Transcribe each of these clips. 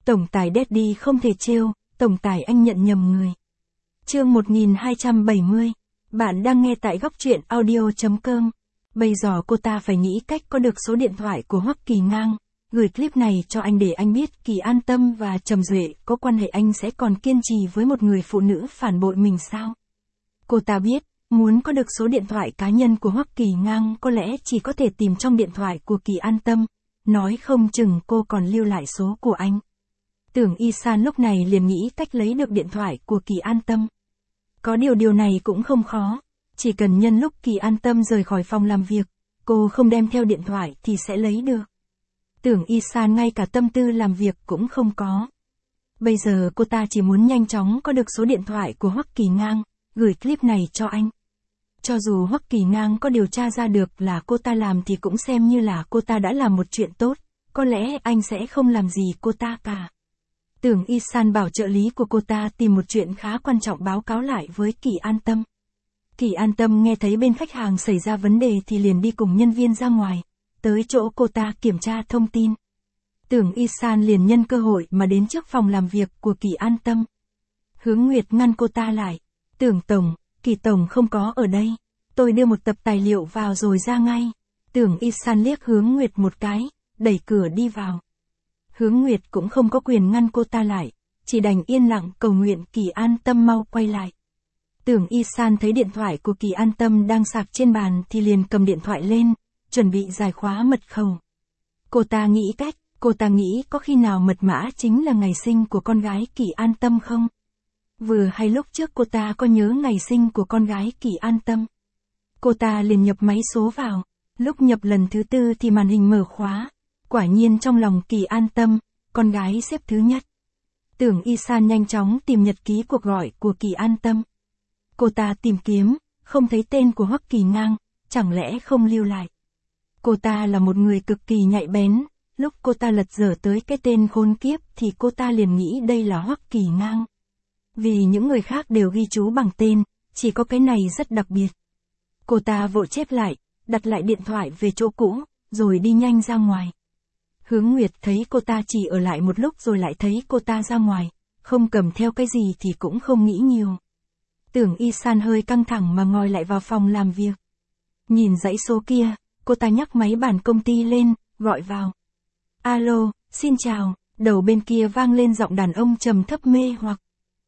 Tổng tài Daddy không thể trêu, tổng tài anh nhận nhầm người. Chương 1270. Bạn đang nghe tại góc truyện audio.com. Bây giờ cô ta phải nghĩ cách có được số điện thoại của Hoắc Kỳ Ngang, gửi clip này cho anh để anh biết Kỳ An Tâm và Trầm Duệ có quan hệ, anh sẽ còn kiên trì với một người phụ nữ phản bội mình sao? Cô ta biết, muốn có được số điện thoại cá nhân của Hoắc Kỳ Ngang có lẽ chỉ có thể tìm trong điện thoại của Kỳ An Tâm, nói không chừng cô còn lưu lại số của anh. Tưởng Y San lúc này liền nghĩ cách lấy được điện thoại của Kỳ An Tâm. Có điều này cũng không khó, chỉ cần nhân lúc Kỳ An Tâm rời khỏi phòng làm việc, cô không đem theo điện thoại thì sẽ lấy được. Tưởng Y San ngay cả tâm tư làm việc cũng không có. Bây giờ cô ta chỉ muốn nhanh chóng có được số điện thoại của Hoắc Kỳ Ngang, gửi clip này cho anh. Cho dù Hoắc Kỳ Ngang có điều tra ra được là cô ta làm thì cũng xem như là cô ta đã làm một chuyện tốt, có lẽ anh sẽ không làm gì cô ta cả. Tưởng Y San bảo trợ lý của cô ta tìm một chuyện khá quan trọng báo cáo lại với Kỳ An Tâm. Kỳ An Tâm nghe thấy bên khách hàng xảy ra vấn đề thì liền đi cùng nhân viên ra ngoài, tới chỗ cô ta kiểm tra thông tin. Tưởng Y San liền nhân cơ hội mà đến trước phòng làm việc của Kỳ An Tâm. Hướng Nguyệt ngăn cô ta lại. Tưởng Tổng, Kỳ Tổng không có ở đây. Tôi đưa một tập tài liệu vào rồi ra ngay. Tưởng Y San liếc Hướng Nguyệt một cái, đẩy cửa đi vào. Hướng Nguyệt cũng không có quyền ngăn cô ta lại, chỉ đành yên lặng cầu nguyện Kỳ An Tâm mau quay lại. Tưởng Y San thấy điện thoại của Kỳ An Tâm đang sạc trên bàn thì liền cầm điện thoại lên, chuẩn bị giải khóa mật khẩu. Cô ta nghĩ cách, cô ta nghĩ có khi nào mật mã chính là ngày sinh của con gái Kỳ An Tâm không? Vừa hay lúc trước cô ta có nhớ ngày sinh của con gái Kỳ An Tâm. Cô ta liền nhập máy số vào, lúc nhập lần thứ tư thì màn hình mở khóa. Quả nhiên trong lòng Kỳ An Tâm, con gái xếp thứ nhất. Tưởng Y San nhanh chóng tìm nhật ký cuộc gọi của Kỳ An Tâm. Cô ta tìm kiếm, không thấy tên của Hoắc Kỳ Ngang, chẳng lẽ không lưu lại. Cô ta là một người cực kỳ nhạy bén, lúc cô ta lật dở tới cái tên khốn kiếp thì cô ta liền nghĩ đây là Hoắc Kỳ Ngang. Vì những người khác đều ghi chú bằng tên, chỉ có cái này rất đặc biệt. Cô ta vội chép lại, đặt lại điện thoại về chỗ cũ, rồi đi nhanh ra ngoài. Hướng Nguyệt thấy cô ta chỉ ở lại một lúc rồi lại thấy cô ta ra ngoài, không cầm theo cái gì thì cũng không nghĩ nhiều. Tưởng Y San hơi căng thẳng mà ngồi lại vào phòng làm việc. Nhìn dãy số kia, cô ta nhắc máy bàn công ty lên, gọi vào. Alo, xin chào, đầu bên kia vang lên giọng đàn ông trầm thấp mê hoặc.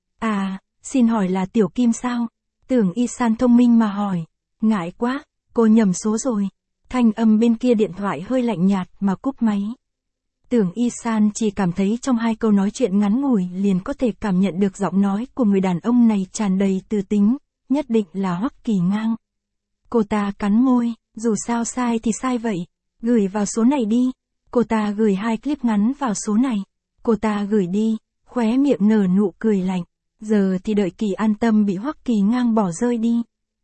À, xin hỏi là Tiểu Kim sao? Tưởng Y San thông minh mà hỏi. Ngại quá, cô nhầm số rồi. Thanh âm bên kia điện thoại hơi lạnh nhạt mà cúp máy. Tưởng Y San chỉ cảm thấy trong hai câu nói chuyện ngắn ngủi liền có thể cảm nhận được giọng nói của người đàn ông này tràn đầy tư tính, nhất định là Hoắc Kỳ Ngang. Cô ta cắn môi, dù sao sai thì sai vậy, gửi vào số này đi. Cô ta gửi 2 clip ngắn vào số này. Cô ta gửi đi, khóe miệng nở nụ cười lạnh, giờ thì đợi Kỳ An Tâm bị Hoắc Kỳ Ngang bỏ rơi đi.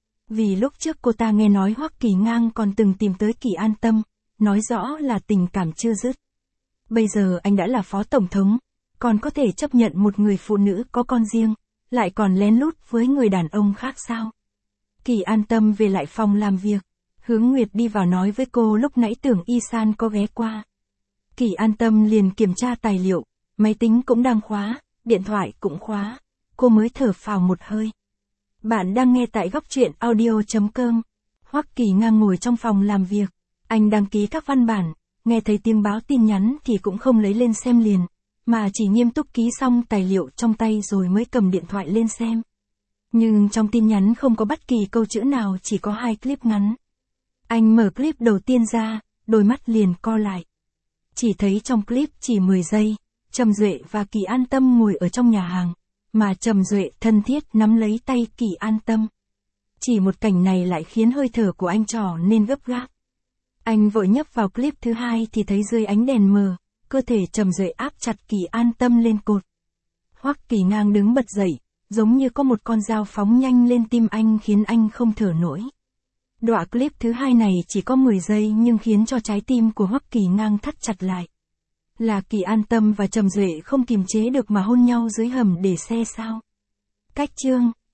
Vì lúc trước cô ta nghe nói Hoắc Kỳ Ngang còn từng tìm tới Kỳ An Tâm, nói rõ là tình cảm chưa dứt. Bây giờ anh đã là phó tổng thống, còn có thể chấp nhận một người phụ nữ có con riêng, lại còn lén lút với người đàn ông khác sao? Kỳ An Tâm về lại phòng làm việc, Hướng Nguyệt đi vào nói với cô lúc nãy Tưởng Y San có ghé qua. Kỳ An Tâm liền kiểm tra tài liệu, máy tính cũng đang khóa, điện thoại cũng khóa, cô mới thở phào một hơi. Bạn đang nghe tại góc truyện audio.com. Hoắc Kỳ Ngang ngồi trong phòng làm việc, anh đăng ký các văn bản, nghe thấy tiếng báo tin nhắn thì cũng không lấy lên xem liền, mà chỉ nghiêm túc ký xong tài liệu trong tay rồi mới cầm điện thoại lên xem. Nhưng trong tin nhắn không có bất kỳ câu chữ nào, chỉ có 2 clip ngắn. Anh mở clip đầu tiên ra, đôi mắt liền co lại. Chỉ thấy trong clip chỉ 10 giây, Trầm Duệ và Kỳ An Tâm ngồi ở trong nhà hàng, mà Trầm Duệ thân thiết nắm lấy tay Kỳ An Tâm. Chỉ một cảnh này lại khiến hơi thở của anh trở nên gấp gáp. Anh vội nhấp vào clip thứ 2 thì thấy dưới ánh đèn mờ, cơ thể Trầm Duệ áp chặt Kỳ An Tâm lên cột. Hoắc Kỳ Ngang đứng bật dậy, giống như có một con dao phóng nhanh lên tim anh khiến anh không thở nổi. Đoạn clip thứ 2 này chỉ có 10 giây nhưng khiến cho trái tim của Hoắc Kỳ Ngang thắt chặt lại. Là Kỳ An Tâm và Trầm Duệ không kiềm chế được mà hôn nhau dưới hầm để xe sao? Cách chương